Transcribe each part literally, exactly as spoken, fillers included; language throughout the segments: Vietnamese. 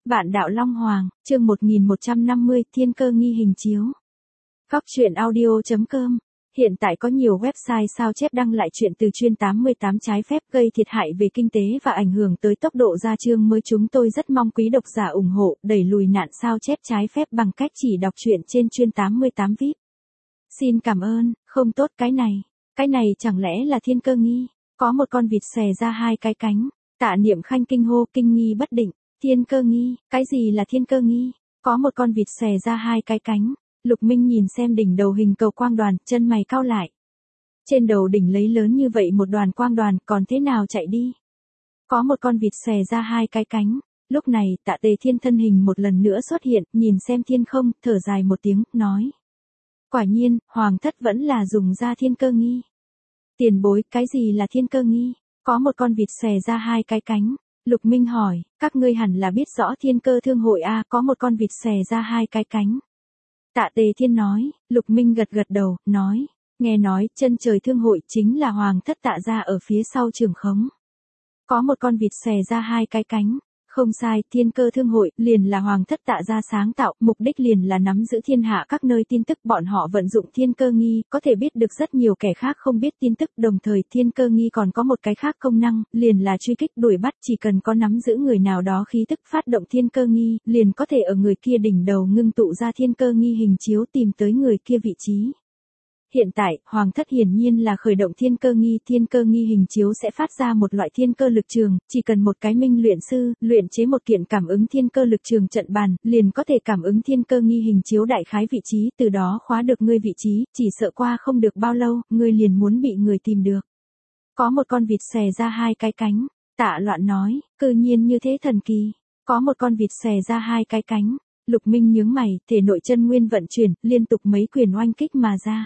Vạn đạo Long Hoàng, chương một nghìn một trăm năm mươi, Thiên Cơ Nghi Hình Chiếu. Góc truyện audio chấm com. Hiện tại có nhiều website sao chép đăng lại chuyện từ chuyên tám mươi tám trái phép gây thiệt hại về kinh tế và ảnh hưởng tới tốc độ ra chương mới. Chúng tôi rất mong quý độc giả ủng hộ, đẩy lùi nạn sao chép trái phép bằng cách chỉ đọc truyện trên chuyên tám mươi tám vi ai pi. Xin cảm ơn. Không tốt cái này. Cái này chẳng lẽ là Thiên Cơ Nghi? Có một con vịt xòe ra hai cái cánh. Tạ Niệm Khanh kinh hô, kinh nghi bất định. Thiên Cơ Nghi, cái gì là Thiên Cơ Nghi? Có một con vịt xòe ra hai cái cánh. Lục Minh nhìn xem đỉnh đầu hình cầu quang đoàn, chân mày cau lại. Trên đầu đỉnh lấy lớn như vậy một đoàn quang đoàn, còn thế nào chạy đi? Có một con vịt xòe ra hai cái cánh. Lúc này, Tạ Tề Thiên thân hình một lần nữa xuất hiện, nhìn xem thiên không, thở dài một tiếng, nói. Quả nhiên, Hoàng thất vẫn là dùng ra Thiên Cơ Nghi. Tiền bối, cái gì là Thiên Cơ Nghi? Có một con vịt xòe ra hai cái cánh. Lục Minh hỏi, các ngươi hẳn là biết rõ Thiên Cơ Thương Hội a, có một con vịt xòe ra hai cái cánh. Tạ Tề Thiên nói. Lục Minh gật gật đầu, nói, nghe nói, chân trời thương hội chính là Hoàng thất Tạ gia ở phía sau trường khống. Có một con vịt xòe ra hai cái cánh. Không sai, Thiên Cơ Thương Hội liền là Hoàng thất Tạ gia sáng tạo, mục đích liền là nắm giữ thiên hạ các nơi tin tức. Bọn họ vận dụng Thiên Cơ Nghi, có thể biết được rất nhiều kẻ khác không biết tin tức. Đồng thời Thiên Cơ Nghi còn có một cái khác công năng, liền là truy kích đuổi bắt. Chỉ cần có nắm giữ người nào đó khí tức phát động Thiên Cơ Nghi, liền có thể ở người kia đỉnh đầu ngưng tụ ra Thiên Cơ Nghi hình chiếu tìm tới người kia vị trí. Hiện tại, Hoàng thất hiển nhiên là khởi động Thiên Cơ Nghi, Thiên Cơ Nghi hình chiếu sẽ phát ra một loại thiên cơ lực trường, chỉ cần một cái minh luyện sư, luyện chế một kiện cảm ứng thiên cơ lực trường trận bàn, liền có thể cảm ứng Thiên Cơ Nghi hình chiếu đại khái vị trí, từ đó khóa được ngươi vị trí, chỉ sợ qua không được bao lâu, ngươi liền muốn bị người tìm được. Có một con vịt xòe ra hai cái cánh. Tạ Loạn nói, cư nhiên như thế thần kỳ. Có một con vịt xòe ra hai cái cánh. Lục Minh nhướng mày, thể nội chân nguyên vận chuyển, liên tục mấy quyền oanh kích mà ra.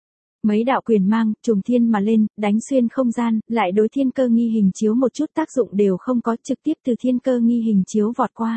Mấy đạo quyền mang, trùng thiên mà lên, đánh xuyên không gian, lại đối Thiên Cơ Nghi hình chiếu một chút tác dụng đều không có, trực tiếp từ Thiên Cơ Nghi hình chiếu vọt qua.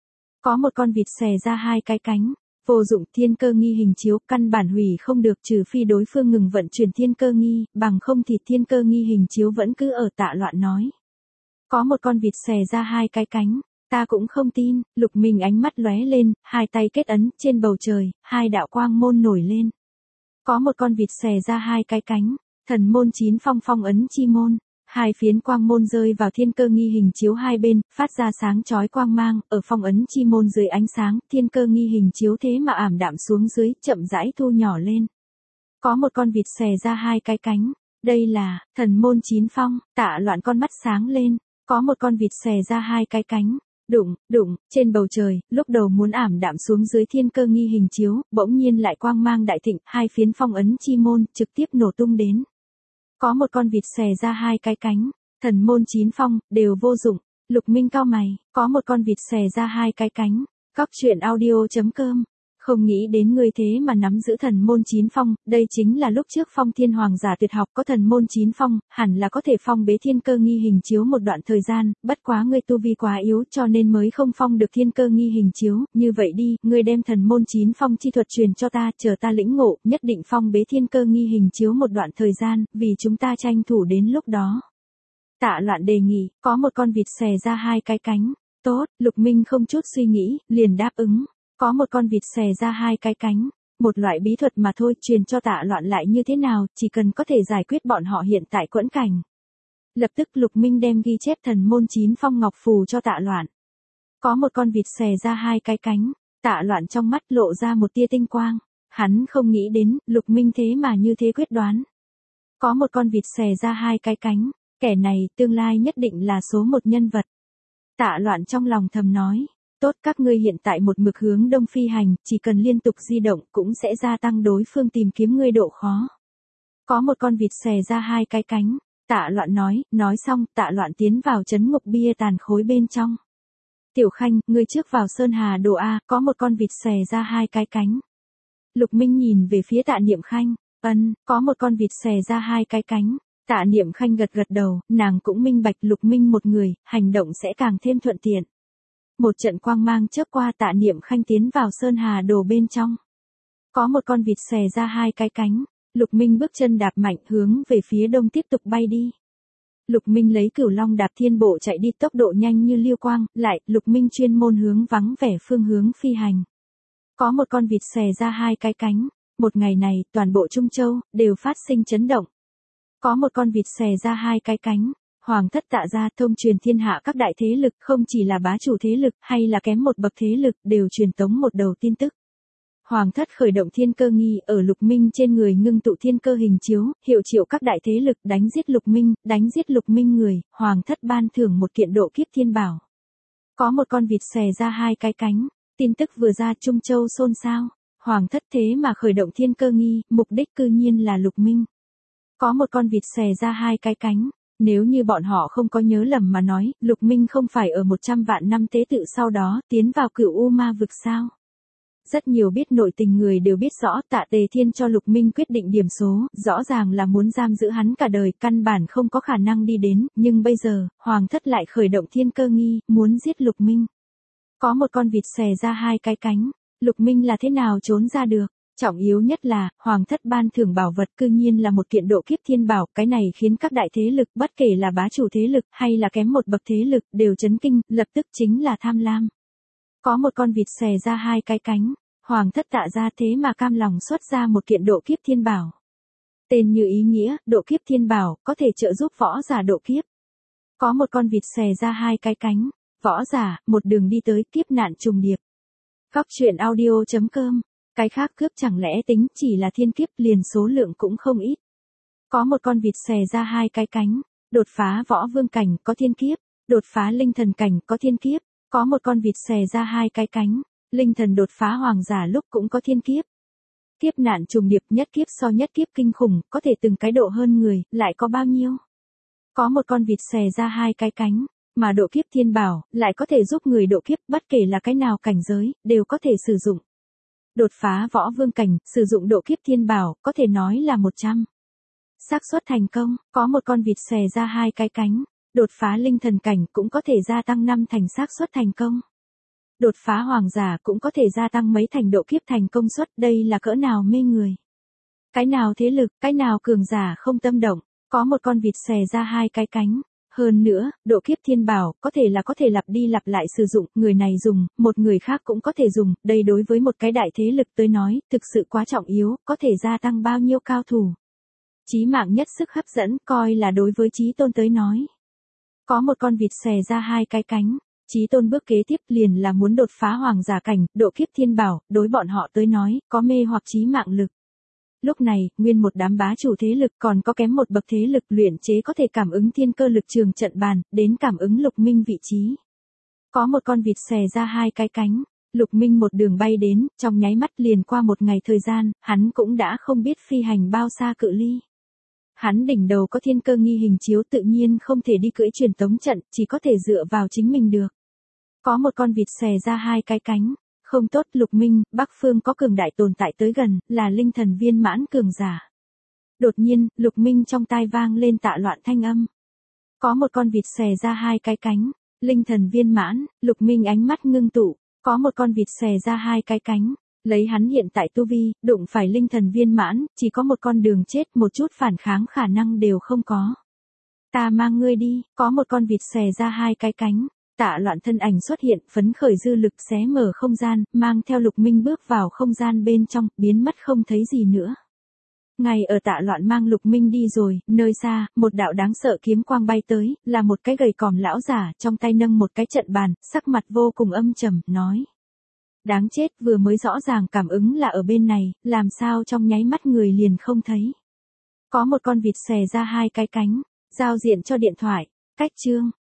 Có một con vịt xòe ra hai cái cánh. Vô dụng, Thiên Cơ Nghi hình chiếu căn bản hủy không được, trừ phi đối phương ngừng vận chuyển Thiên Cơ Nghi, bằng không thì Thiên Cơ Nghi hình chiếu vẫn cứ ở. Tạ Loạn nói. Có một con vịt xòe ra hai cái cánh. Ta cũng không tin. Lục Minh ánh mắt lóe lên, hai tay kết ấn, trên bầu trời, hai đạo quang môn nổi lên. Có một con vịt xòe ra hai cái cánh. Thần môn chín phong phong ấn chi môn. Hai phiến quang môn rơi vào Thiên Cơ Nghi hình chiếu hai bên, phát ra sáng chói quang mang, ở phong ấn chi môn dưới ánh sáng, Thiên Cơ Nghi hình chiếu thế mà ảm đạm xuống dưới, chậm rãi thu nhỏ lên. Có một con vịt xòe ra hai cái cánh. Đây là thần môn chín phong. Tạ Loạn con mắt sáng lên. Có một con vịt xòe ra hai cái cánh. Đụng, đụng, trên bầu trời, lúc đầu muốn ảm đạm xuống dưới Thiên Cơ Nghi hình chiếu, bỗng nhiên lại quang mang đại thịnh, hai phiến phong ấn chi môn, trực tiếp nổ tung đến. Có một con vịt xòe ra hai cái cánh. Thần môn chín phong, đều vô dụng. Lục Minh cau mày. Có một con vịt xòe ra hai cái cánh. Góc truyện audio chấm com. Không nghĩ đến ngươi thế mà nắm giữ thần môn chín phong, đây chính là lúc trước Phong Thiên Hoàng giả tuyệt học có thần môn chín phong, hẳn là có thể phong bế Thiên Cơ Nghi hình chiếu một đoạn thời gian, bất quá ngươi tu vi quá yếu cho nên mới không phong được Thiên Cơ Nghi hình chiếu, như vậy đi, ngươi đem thần môn chín phong chi thuật truyền cho ta, chờ ta lĩnh ngộ, nhất định phong bế Thiên Cơ Nghi hình chiếu một đoạn thời gian, vì chúng ta tranh thủ đến lúc đó. Tạ Loạn đề nghị, có một con vịt xòe ra hai cái cánh. Tốt, Lục Minh không chút suy nghĩ, liền đáp ứng. Có một con vịt xòe ra hai cái cánh. Một loại bí thuật mà thôi, truyền cho Tạ Loạn lại như thế nào, chỉ cần có thể giải quyết bọn họ hiện tại quẫn cảnh. Lập tức Lục Minh đem ghi chép thần môn chín phong ngọc phù cho Tạ Loạn. Có một con vịt xòe ra hai cái cánh. Tạ Loạn trong mắt lộ ra một tia tinh quang. Hắn không nghĩ đến, Lục Minh thế mà như thế quyết đoán. Có một con vịt xòe ra hai cái cánh. Kẻ này, tương lai nhất định là số một nhân vật. Tạ Loạn trong lòng thầm nói. Tốt, các ngươi hiện tại một mực hướng đông phi hành, chỉ cần liên tục di động cũng sẽ gia tăng đối phương tìm kiếm ngươi độ khó. Có một con vịt xòe ra hai cái cánh. Tạ Loạn nói, nói xong, Tạ Loạn tiến vào trấn ngục bia tàn khối bên trong. Tiểu Khanh, ngươi trước vào Sơn Hà Đồ A, có một con vịt xòe ra hai cái cánh. Lục Minh nhìn về phía Tạ Niệm Khanh, ân, có một con vịt xòe ra hai cái cánh. Tạ Niệm Khanh gật gật đầu, nàng cũng minh bạch Lục Minh một người, hành động sẽ càng thêm thuận tiện. Một trận quang mang chớp qua, Tạ Niệm Khanh tiến vào Sơn Hà Đồ bên trong. Có một con vịt xòe ra hai cái cánh. Lục Minh bước chân đạp mạnh hướng về phía đông tiếp tục bay đi. Lục Minh lấy Cửu Long đạp thiên bộ chạy đi tốc độ nhanh như liêu quang, lại, Lục Minh chuyên môn hướng vắng vẻ phương hướng phi hành. Có một con vịt xòe ra hai cái cánh, một ngày này, toàn bộ Trung Châu, đều phát sinh chấn động. Có một con vịt xòe ra hai cái cánh, Hoàng thất Tạ gia thông truyền thiên hạ các đại thế lực, không chỉ là bá chủ thế lực hay là kém một bậc thế lực, đều truyền tống một đầu tin tức. Hoàng thất khởi động thiên cơ nghi ở Lục Minh trên người ngưng tụ thiên cơ hình chiếu, hiệu triệu các đại thế lực đánh giết Lục Minh, đánh giết Lục Minh người, Hoàng thất ban thưởng một kiện độ kiếp thiên bảo. Có một con vịt xòe ra hai cái cánh, tin tức vừa ra Trung Châu xôn xao, Hoàng thất thế mà khởi động thiên cơ nghi, mục đích cư nhiên là Lục Minh. Có một con vịt xòe ra hai cái cánh, nếu như bọn họ không có nhớ lầm mà nói, Lục Minh không phải ở một trăm vạn năm tế tự sau đó tiến vào Cửu U Ma vực sao? Rất nhiều biết nội tình người đều biết rõ Tạ Tề Thiên cho Lục Minh quyết định điểm số, rõ ràng là muốn giam giữ hắn cả đời, căn bản không có khả năng đi đến, nhưng bây giờ, Hoàng thất lại khởi động thiên cơ nghi, muốn giết Lục Minh. Có một con vịt xòe ra hai cái cánh, Lục Minh là thế nào trốn ra được? Trọng yếu nhất là, Hoàng thất ban thưởng bảo vật cư nhiên là một kiện độ kiếp thiên bảo, cái này khiến các đại thế lực, bất kể là bá chủ thế lực hay là kém một bậc thế lực, đều chấn kinh, lập tức chính là tham lam. Có một con vịt xòe ra hai cái cánh, Hoàng thất Tạ gia thế mà cam lòng xuất ra một kiện độ kiếp thiên bảo. Tên như ý nghĩa, độ kiếp thiên bảo, có thể trợ giúp võ giả độ kiếp. Có một con vịt xòe ra hai cái cánh, võ giả, một đường đi tới kiếp nạn trùng điệp. Góc truyện audio chấm com, cái khác cướp chẳng lẽ tính chỉ là thiên kiếp liền số lượng cũng không ít. Có một con vịt xòe ra hai cái cánh, đột phá võ vương cảnh có thiên kiếp, đột phá linh thần cảnh có thiên kiếp. Có một con vịt xòe ra hai cái cánh, linh thần đột phá hoàng giả lúc cũng có thiên kiếp. Kiếp nạn trùng điệp, nhất kiếp so nhất kiếp kinh khủng, có thể từng cái độ hơn người, lại có bao nhiêu? Có một con vịt xòe ra hai cái cánh, mà độ kiếp thiên bảo, lại có thể giúp người độ kiếp, bất kể là cái nào cảnh giới, đều có thể sử dụng. Đột phá võ vương cảnh, sử dụng độ kiếp thiên bảo, có thể nói là một trăm. Xác suất thành công, có một con vịt xòe ra hai cái cánh. Đột phá linh thần cảnh cũng có thể gia tăng năm thành xác suất thành công. Đột phá hoàng giả cũng có thể gia tăng mấy thành độ kiếp thành công suất, đây là cỡ nào mê người. Cái nào thế lực, cái nào cường giả không tâm động, có một con vịt xòe ra hai cái cánh. Hơn nữa, độ kiếp thiên bảo, có thể là có thể lặp đi lặp lại sử dụng, người này dùng, một người khác cũng có thể dùng, đây đối với một cái đại thế lực tới nói, thực sự quá trọng yếu, có thể gia tăng bao nhiêu cao thủ. Chí mạng nhất sức hấp dẫn, coi là đối với Chí Tôn tới nói. Có một con vịt xòe ra hai cái cánh, Chí Tôn bước kế tiếp liền là muốn đột phá hoàng giả cảnh, độ kiếp thiên bảo, đối bọn họ tới nói, có mê hoặc chí mạng lực. Lúc này, nguyên một đám bá chủ thế lực còn có kém một bậc thế lực luyện chế có thể cảm ứng thiên cơ lực trường trận bàn, đến cảm ứng Lục Minh vị trí. Có một con vịt xòe ra hai cái cánh, Lục Minh một đường bay đến, trong nháy mắt liền qua một ngày thời gian, hắn cũng đã không biết phi hành bao xa cự ly. Hắn đỉnh đầu có thiên cơ nghi hình chiếu tự nhiên không thể đi cưỡi truyền tống trận, chỉ có thể dựa vào chính mình được. Có một con vịt xòe ra hai cái cánh, không tốt Lục Minh, Bắc Phương có cường đại tồn tại tới gần, là linh thần viên mãn cường giả. Đột nhiên, Lục Minh trong tai vang lên tạ loạn thanh âm. Có một con vịt xòe ra hai cái cánh, linh thần viên mãn, Lục Minh ánh mắt ngưng tụ, có một con vịt xòe ra hai cái cánh. Lấy hắn hiện tại tu vi, đụng phải linh thần viên mãn, chỉ có một con đường chết, một chút phản kháng khả năng đều không có. Ta mang ngươi đi, có một con vịt xòe ra hai cái cánh, Tạ Loạn thân ảnh xuất hiện, phấn khởi dư lực xé mở không gian, mang theo Lục Minh bước vào không gian bên trong, biến mất không thấy gì nữa. Ngày ở Tạ Loạn mang Lục Minh đi rồi, nơi xa, một đạo đáng sợ kiếm quang bay tới, là một cái gầy còm lão giả, trong tay nâng một cái trận bàn, sắc mặt vô cùng âm trầm, nói. Đáng chết, vừa mới rõ ràng cảm ứng là ở bên này, làm sao trong nháy mắt người liền không thấy. Có một con vịt xòe ra hai cái cánh, giao diện cho điện thoại, cách chương.